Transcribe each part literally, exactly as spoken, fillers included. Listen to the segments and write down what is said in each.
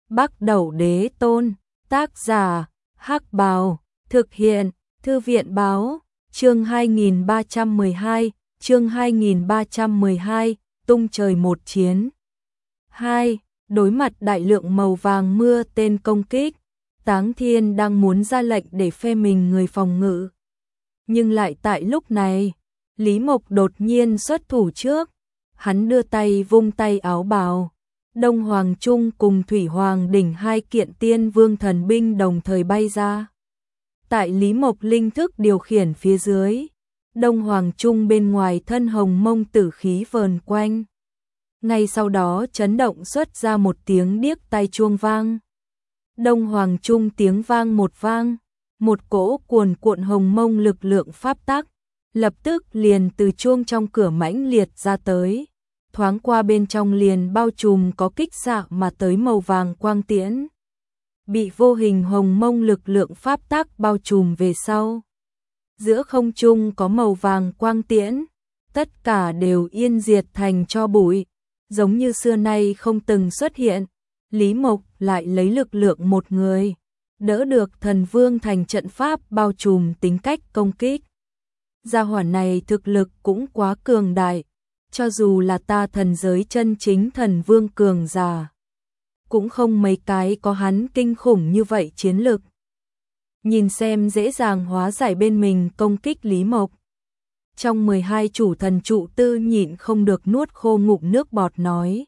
Bắc Đẩu Đế Tôn, tác giả, Hắc Bào, thực hiện, Thư viện báo, chương hai nghìn ba trăm mười hai, chương hai nghìn ba trăm mười hai, tung trời một chiến. hai. Đối mặt đại lượng màu vàng mưa tên công kích, Táng Thiên đang muốn ra lệnh để phe mình người phòng ngự. Nhưng lại tại lúc này, Lý Mộc đột nhiên xuất thủ trước, hắn đưa tay vung tay áo bào. Đông Hoàng Trung cùng Thủy Hoàng Đỉnh hai kiện tiên vương thần binh đồng thời bay ra. Tại Lý Mộc linh thức điều khiển phía dưới, Đông Hoàng Trung bên ngoài thân hồng mông tử khí vờn quanh. Ngay sau đó chấn động xuất ra một tiếng điếc tai chuông vang. Đông Hoàng Trung tiếng vang một vang, một cỗ cuồn cuộn hồng mông lực lượng pháp tắc, lập tức liền từ chuông trong cửa mãnh liệt ra tới. Thoáng qua bên trong liền bao trùm có kích xạ mà tới màu vàng quang tiễn. Bị vô hình hồng mông lực lượng pháp tắc bao trùm về sau. Giữa không trung có màu vàng quang tiễn, tất cả đều yên diệt thành tro bụi, giống như xưa nay không từng xuất hiện. Lý Mộc lại lấy lực lượng một người, đỡ được Thần Vương thành trận pháp bao trùm tính cách công kích. Gia hỏa này thực lực cũng quá cường đại. Cho dù là ta thần giới chân chính thần vương cường giả, cũng không mấy cái có hắn kinh khủng như vậy chiến lực. Nhìn xem dễ dàng hóa giải bên mình công kích Lý Mộc. Trong mười hai chủ thần trụ tư nhịn không được nuốt khô ngụm nước bọt nói.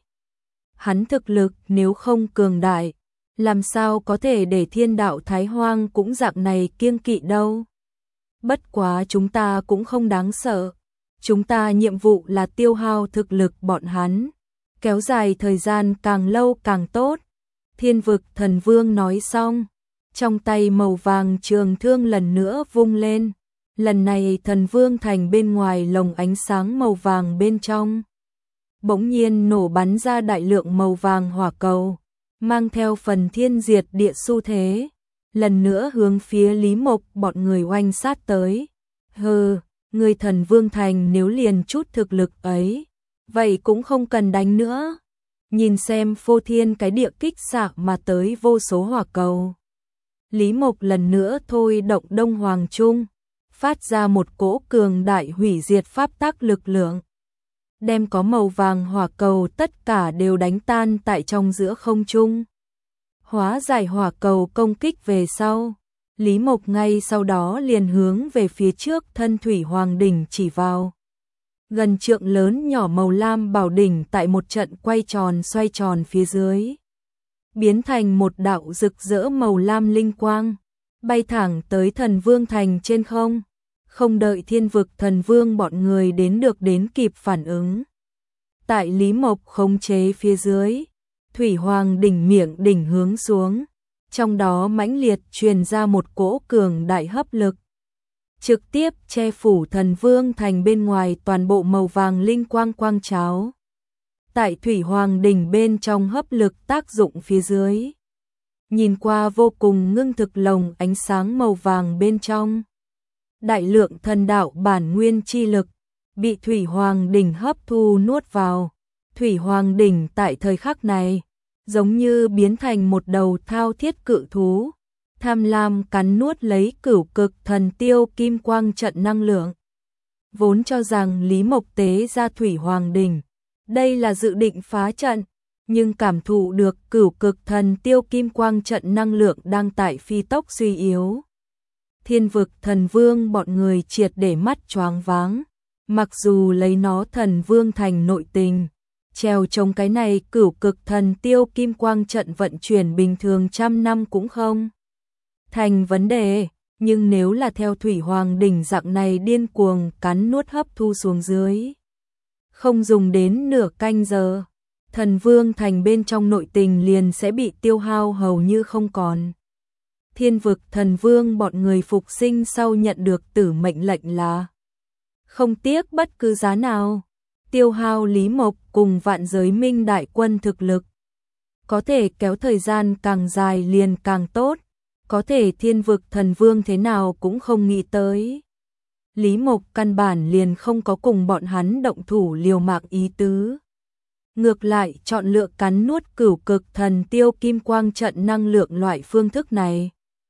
Hắn thực lực nếu không cường đại, làm sao có thể để thiên đạo Thái Hoang cũng dạng này kiêng kỵ đâu. Bất quá chúng ta cũng không đáng sợ. Chúng ta nhiệm vụ là tiêu hao thực lực bọn hắn, kéo dài thời gian càng lâu càng tốt. Thiên vực thần vương nói xong, trong tay màu vàng trường thương lần nữa vung lên. Lần này thần vương thành bên ngoài lồng ánh sáng màu vàng bên trong. Bỗng nhiên nổ bắn ra đại lượng màu vàng hỏa cầu, mang theo phần thiên diệt địa xu thế. Lần nữa hướng phía Lý Mộc bọn người oanh sát tới. Hừ. Người thần vương thành nếu liền chút thực lực ấy, vậy cũng không cần đánh nữa. Nhìn xem phô thiên cái địa kích xạ mà tới vô số hỏa cầu. Lý Mộc lần nữa thôi động Đông Hoàng Trung, phát ra một cỗ cường đại hủy diệt pháp tắc lực lượng. Đem có màu vàng hỏa cầu tất cả đều đánh tan tại trong giữa không trung. Hóa giải hỏa cầu công kích về sau. Lý Mộc ngay sau đó liền hướng về phía trước thân Thủy Hoàng Đỉnh chỉ vào. Gần trượng lớn nhỏ màu lam bảo đỉnh tại một trận quay tròn xoay tròn phía dưới. Biến thành một đạo rực rỡ màu lam linh quang, bay thẳng tới thần vương thành trên không. Không đợi thiên vực thần vương bọn người đến được đến kịp phản ứng. Tại Lý Mộc khống chế phía dưới, Thủy Hoàng Đỉnh miệng đỉnh hướng xuống. Trong đó mãnh liệt truyền ra một cỗ cường đại hấp lực, trực tiếp che phủ thần vương thành bên ngoài toàn bộ màu vàng linh quang quang cháo. Tại Thủy Hoàng Đỉnh bên trong hấp lực tác dụng phía dưới, nhìn qua vô cùng ngưng thực lồng ánh sáng màu vàng bên trong. Đại lượng thần đạo bản nguyên chi lực bị Thủy Hoàng Đỉnh hấp thu nuốt vào. Thủy Hoàng Đỉnh tại thời khắc này giống như biến thành một đầu thao thiết cự thú, tham lam cắn nuốt lấy cửu cực thần tiêu kim quang trận năng lượng. Vốn cho rằng Lý Mộc tế ra Thủy Hoàng Đỉnh, đây là dự định phá trận, nhưng cảm thụ được cửu cực thần tiêu kim quang trận năng lượng đang tại phi tốc suy yếu. Thiên vực thần vương bọn người triệt để mắt choáng váng, mặc dù lấy nó thần vương thành nội tình. Treo chống cái này cửu cực thần tiêu kim quang trận vận chuyển bình thường trăm năm cũng không thành vấn đề, nhưng nếu là theo Thủy Hoàng Đỉnh dạng này điên cuồng cắn nuốt hấp thu xuống dưới, không dùng đến nửa canh giờ, thần vương thành bên trong nội tình liền sẽ bị tiêu hao hầu như không còn. Thiên vực thần vương bọn người phục sinh sau nhận được tử mệnh lệnh là không tiếc bất cứ giá nào tiêu hao Lý Mộc cùng vạn giới minh đại quân thực lực. Có thể kéo thời gian càng dài liền càng tốt, có thể thiên vực thần vương thế nào cũng không nghĩ tới. Lý Mộc căn bản liền không có cùng bọn hắn động thủ liều mạng ý tứ. ngược lại chọn lựa cắn nuốt cửu cực thần tiêu kim quang trận năng lượng loại phương thức này.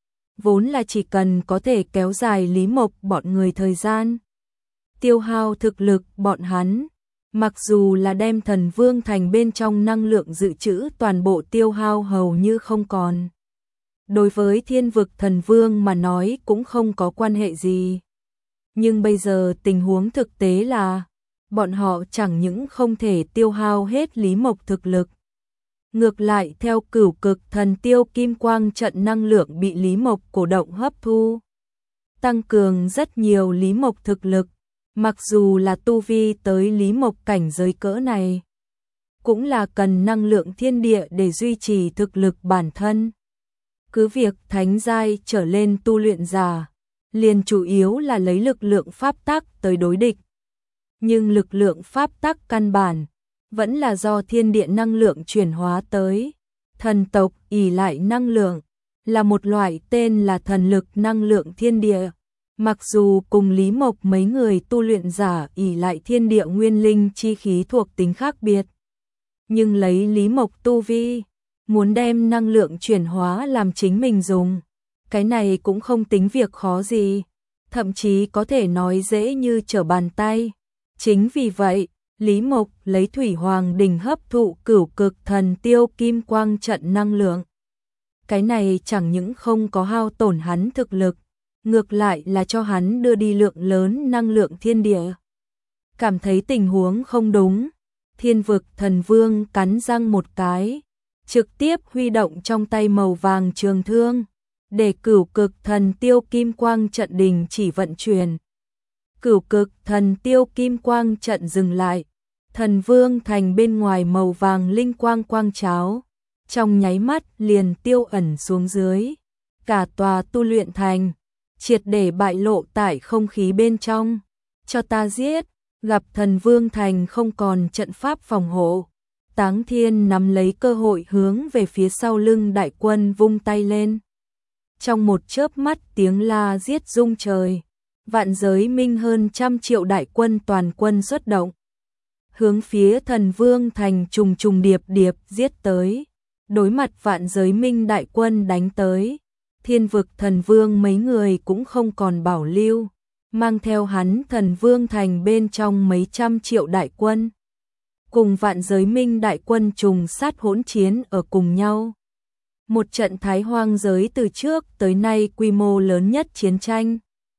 Vốn là chỉ cần có thể kéo dài Lý Mộc bọn người thời gian, tiêu hao thực lực bọn hắn, mặc dù là đem Thần Vương Thành bên trong năng lượng dự trữ toàn bộ tiêu hao hầu như không còn. Đối với Thiên Vực Thần Vương mà nói cũng không có quan hệ gì. Nhưng bây giờ tình huống thực tế là bọn họ chẳng những không thể tiêu hao hết Lý Mộc thực lực, ngược lại theo cửu cực thần tiêu kim quang trận năng lượng bị Lý Mộc cổ động hấp thu, tăng cường rất nhiều Lý Mộc thực lực, mặc dù là tu vi tới Lý Mộc cảnh giới cỡ này, cũng là cần năng lượng thiên địa để duy trì thực lực bản thân. Cứ việc thánh giai trở lên tu luyện giả, liền chủ yếu là lấy lực lượng pháp tắc tới đối địch. Nhưng lực lượng pháp tắc căn bản vẫn là do thiên địa năng lượng chuyển hóa tới. Thần tộc ỷ lại năng lượng là một loại tên là thần lực năng lượng thiên địa. Mặc dù cùng Lý Mộc mấy người tu luyện giả ỷ lại thiên địa nguyên linh chi khí thuộc tính khác biệt, nhưng lấy Lý Mộc tu vi, muốn đem năng lượng chuyển hóa làm chính mình dùng, cái này cũng không tính việc khó gì, thậm chí có thể nói dễ như trở bàn tay. Chính vì vậy, Lý Mộc lấy Thủy Hoàng Đình hấp thụ cửu cực thần tiêu kim quang trận năng lượng. Cái này chẳng những không có hao tổn hắn thực lực, ngược lại là cho hắn đưa đi lượng lớn năng lượng thiên địa. Cảm thấy tình huống không đúng, Thiên Vực Thần Vương cắn răng một cái, trực tiếp huy động trong tay màu vàng trường thương, để cửu cực thần tiêu kim quang trận đình chỉ vận chuyển. Cửu cực thần tiêu kim quang trận dừng lại, Thần Vương Thành bên ngoài màu vàng linh quang quang cháo, trong nháy mắt liền tiêu ẩn xuống dưới. Cả tòa tu luyện thành triệt để bại lộ tại không khí bên trong. Cho ta giết, gặp Thần Vương Thành không còn trận pháp phòng hộ, Táng Thiên nắm lấy cơ hội hướng về phía sau lưng đại quân vung tay lên. Trong một chớp mắt tiếng la giết rung trời, vạn giới minh hơn trăm triệu đại quân toàn quân xuất động, hướng phía Thần Vương Thành trùng trùng điệp điệp giết tới. Đối mặt vạn giới minh đại quân đánh tới, Thiên Vực Thần Vương mấy người cũng không còn bảo lưu, mang theo hắn Thần Vương Thành bên trong mấy trăm triệu đại quân, cùng vạn giới minh đại quân trùng sát hỗn chiến ở cùng nhau. Một trận Thái Hoang giới từ trước tới nay quy mô lớn nhất chiến tranh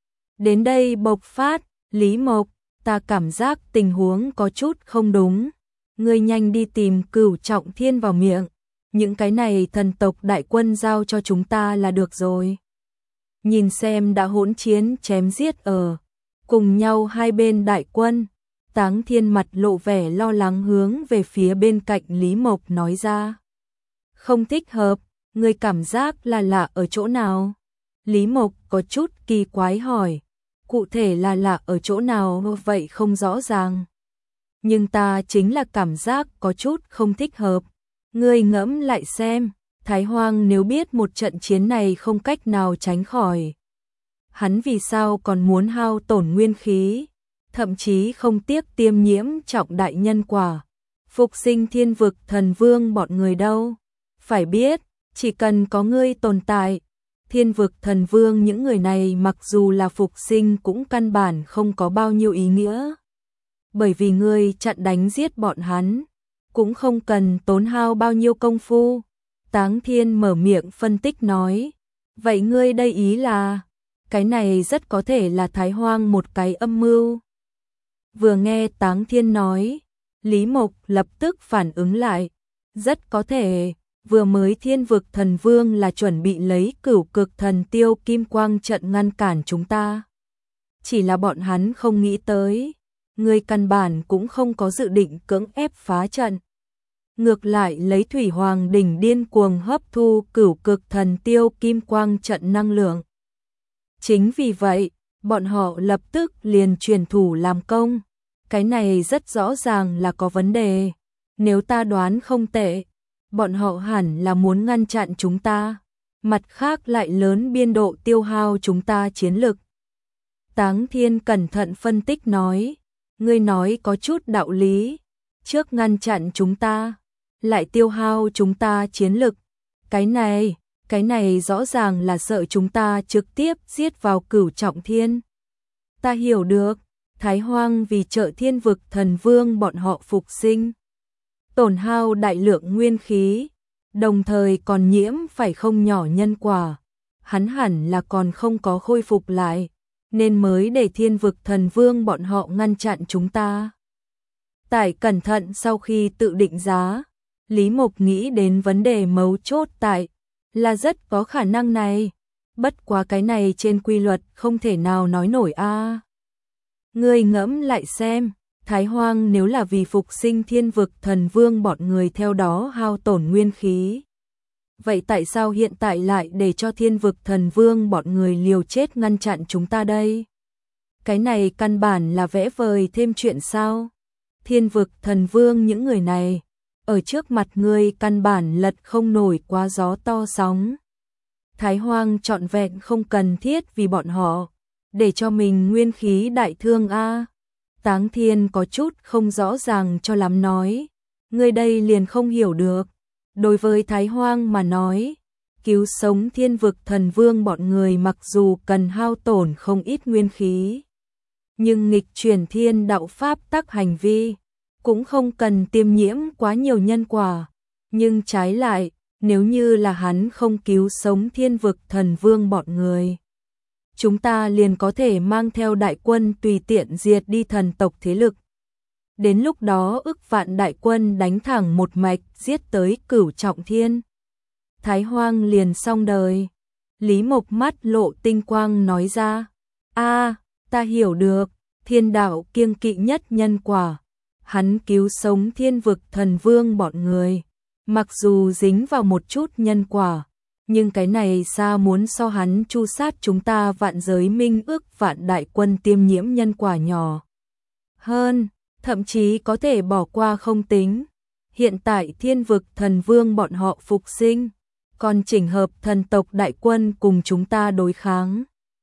đến đây bộc phát. Lý Mộc, ta cảm giác tình huống có chút không đúng, ngươi nhanh đi tìm Cửu Trọng Thiên vào miệng, những cái này thần tộc đại quân giao cho chúng ta là được rồi. Nhìn xem đã hỗn chiến chém giết ở cùng nhau hai bên đại quân, Táng Thiên mặt lộ vẻ lo lắng hướng về phía bên cạnh Lý Mộc nói ra. Không thích hợp, ngươi cảm giác là lạ ở chỗ nào? Lý Mộc có chút kỳ quái hỏi. Cụ thể là lạ ở chỗ nào vậy không rõ ràng. Nhưng ta chính là cảm giác có chút không thích hợp. Ngươi ngẫm lại xem, Thái Hoang nếu biết một trận chiến này không cách nào tránh khỏi, hắn vì sao còn muốn hao tổn nguyên khí, thậm chí không tiếc tiêm nhiễm trọng đại nhân quả, phục sinh Thiên Vực Thần Vương bọn người đâu. Phải biết, chỉ cần có ngươi tồn tại, Thiên Vực Thần Vương những người này mặc dù là phục sinh cũng căn bản không có bao nhiêu ý nghĩa. Bởi vì ngươi chặn đánh giết bọn hắn, cũng không cần tốn hao bao nhiêu công phu. Táng Thiên mở miệng phân tích nói. Vậy ngươi đây ý là, cái này rất có thể là Thái Hoang một cái âm mưu. Vừa nghe Táng Thiên nói, Lý Mộc lập tức phản ứng lại. Rất có thể, vừa mới Thiên Vực Thần Vương là chuẩn bị lấy cửu cực thần tiêu kim quang trận ngăn cản chúng ta. Chỉ là bọn hắn không nghĩ tới, người căn bản cũng không có dự định cưỡng ép phá trận. Ngược lại lấy Thủy Hoàng Đỉnh điên cuồng hấp thu cửu cực thần tiêu kim quang trận năng lượng. Chính vì vậy, bọn họ lập tức liền truyền thủ làm công. Cái này rất rõ ràng là có vấn đề. Nếu ta đoán không tệ, bọn họ hẳn là muốn ngăn chặn chúng ta, mặt khác lại lớn biên độ tiêu hao chúng ta chiến lực. Táng Thiên cẩn thận phân tích nói, ngươi nói có chút đạo lý, trước ngăn chặn chúng ta, lại tiêu hao chúng ta chiến lực. Cái này, cái này rõ ràng là sợ chúng ta trực tiếp giết vào Cửu Trọng Thiên. Ta hiểu được, Thái Hoang vì trợ Thiên Vực Thần Vương bọn họ phục sinh, tổn hao đại lượng nguyên khí, đồng thời còn nhiễm phải không nhỏ nhân quả. Hắn hẳn là còn không có khôi phục lại, nên mới để Thiên Vực Thần Vương bọn họ ngăn chặn chúng ta. Tại cẩn thận sau khi tự định giá, Lý Mộc nghĩ đến vấn đề mấu chốt tại là rất có khả năng này, bất quá cái này trên quy luật không thể nào nói nổi a. À. Ngươi ngẫm lại xem, Thái Hoang nếu là vì phục sinh Thiên Vực Thần Vương bọn người theo đó hao tổn nguyên khí, vậy tại sao hiện tại lại để cho Thiên Vực Thần Vương bọn người liều chết ngăn chặn chúng ta đây? Cái này căn bản là vẽ vời thêm chuyện sao? Thiên Vực Thần Vương những người này, ở trước mặt ngươi căn bản lật không nổi quá gió to sóng. Thái Hoang trọn vẹn không cần thiết vì bọn họ, để cho mình nguyên khí đại thương a. À. Táng Thiên có chút không rõ ràng cho lắm nói, ngươi đây liền không hiểu được. Đối với Thái Hoang mà nói, cứu sống Thiên Vực Thần Vương bọn người mặc dù cần hao tổn không ít nguyên khí, nhưng nghịch chuyển thiên đạo pháp tắc hành vi cũng không cần tiêm nhiễm quá nhiều nhân quả. Nhưng trái lại, nếu như là hắn không cứu sống Thiên Vực Thần Vương bọn người, chúng ta liền có thể mang theo đại quân tùy tiện diệt đi thần tộc thế lực. Đến lúc đó ức vạn đại quân đánh thẳng một mạch giết tới Cửu Trọng Thiên, Thái Hoang liền xong đời. Lý Mộc mắt lộ tinh quang nói ra, a, ta hiểu được, thiên đạo kiêng kỵ nhất nhân quả. Hắn cứu sống Thiên Vực Thần Vương bọn người, mặc dù dính vào một chút nhân quả, nhưng cái này xa muốn so hắn chu sát chúng ta vạn giới minh ước vạn đại quân tiêm nhiễm nhân quả nhỏ hơn, thậm chí có thể bỏ qua không tính. Hiện tại Thiên Vực Thần Vương bọn họ phục sinh, còn chỉnh hợp thần tộc đại quân cùng chúng ta đối kháng.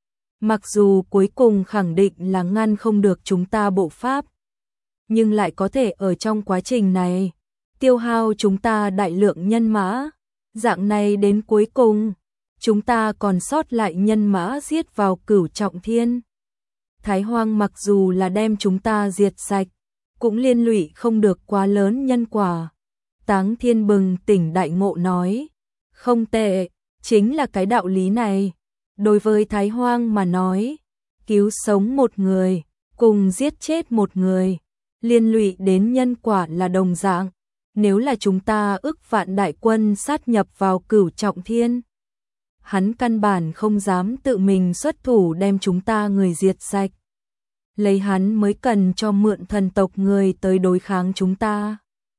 Mặc dù cuối cùng khẳng định là ngăn không được chúng ta bộ pháp, nhưng lại có thể ở trong quá trình này tiêu hao chúng ta đại lượng nhân mã. Dạng này đến cuối cùng, chúng ta còn sót lại nhân mã giết vào Cửu Trọng Thiên. Thái Hoang mặc dù là đem chúng ta diệt sạch, cũng liên lụy không được quá lớn nhân quả. Táng Thiên bừng tỉnh đại ngộ nói, không tệ, chính là cái đạo lý này. Đối với Thái Hoang mà nói, cứu sống một người, cùng giết chết một người, liên lụy đến nhân quả là đồng dạng. Nếu là chúng ta ức vạn đại quân sát nhập vào Cửu Trọng Thiên, hắn căn bản không dám tự mình xuất thủ đem chúng ta người diệt sạch. Lấy hắn mới cần cho mượn thần tộc người tới đối kháng chúng ta.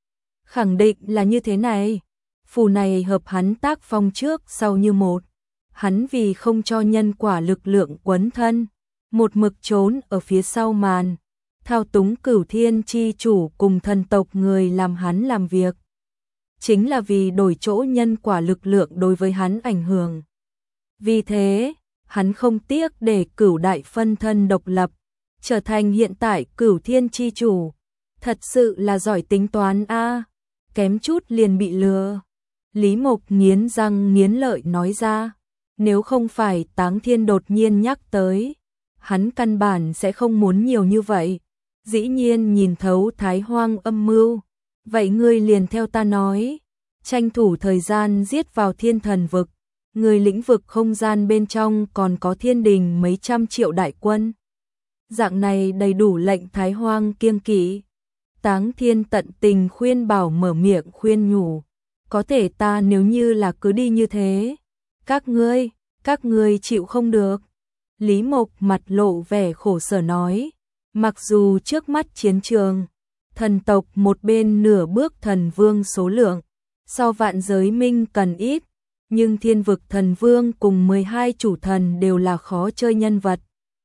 Khẳng định là như thế này. Phù này hợp hắn tác phong trước sau như một. Hắn vì không cho nhân quả lực lượng quấn thân, một mực trốn ở phía sau màn, thao túng Cửu Thiên chi chủ cùng thần tộc người làm hắn làm việc. Chính là vì đổi chỗ nhân quả lực lượng đối với hắn ảnh hưởng. Vì thế, hắn không tiếc để Cửu đại phân thân độc lập, trở thành hiện tại Cửu Thiên chi chủ. Thật sự là giỏi tính toán a, à, kém chút liền bị lừa. Lý Mộc nghiến răng nghiến lợi nói ra, nếu không phải Táng Thiên đột nhiên nhắc tới, hắn căn bản sẽ không muốn nhiều như vậy. Dĩ nhiên nhìn thấu Thái Hoang âm mưu, vậy ngươi liền theo ta nói, tranh thủ thời gian giết vào Thiên Thần vực, người lĩnh vực không gian bên trong còn có thiên đình mấy trăm triệu đại quân. Dạng này đầy đủ lệnh Thái Hoang kiêng kỵ. Táng Thiên tận tình khuyên bảo mở miệng khuyên nhủ, có thể ta nếu như là cứ đi như thế, các ngươi, các ngươi chịu không được. Lý Mộc mặt lộ vẻ khổ sở nói, mặc dù trước mắt chiến trường, thần tộc một bên nửa bước thần vương số lượng, so vạn giới minh cần ít, nhưng Thiên Vực Thần Vương cùng mười hai chủ thần đều là khó chơi nhân vật.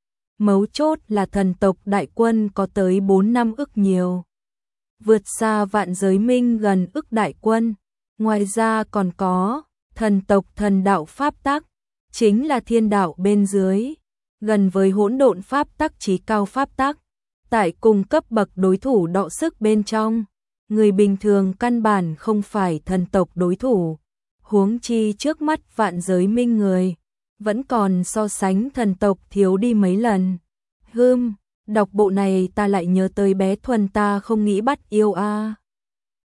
Mấu chốt là thần tộc đại quân có tới bốn năm ức nhiều, vượt xa vạn giới minh gần ức đại quân. Ngoài ra còn có thần tộc thần đạo pháp tắc, chính là thiên đạo bên dưới, gần với hỗn độn pháp tắc chí cao pháp tắc, tại cùng cấp bậc đối thủ đọ sức bên trong, người bình thường căn bản không phải thần tộc đối thủ, huống chi trước mắt vạn giới minh người, vẫn còn so sánh thần tộc thiếu đi mấy lần. Hưm, đọc bộ này ta lại nhớ tới bé Thuần ta không nghĩ bắt yêu a.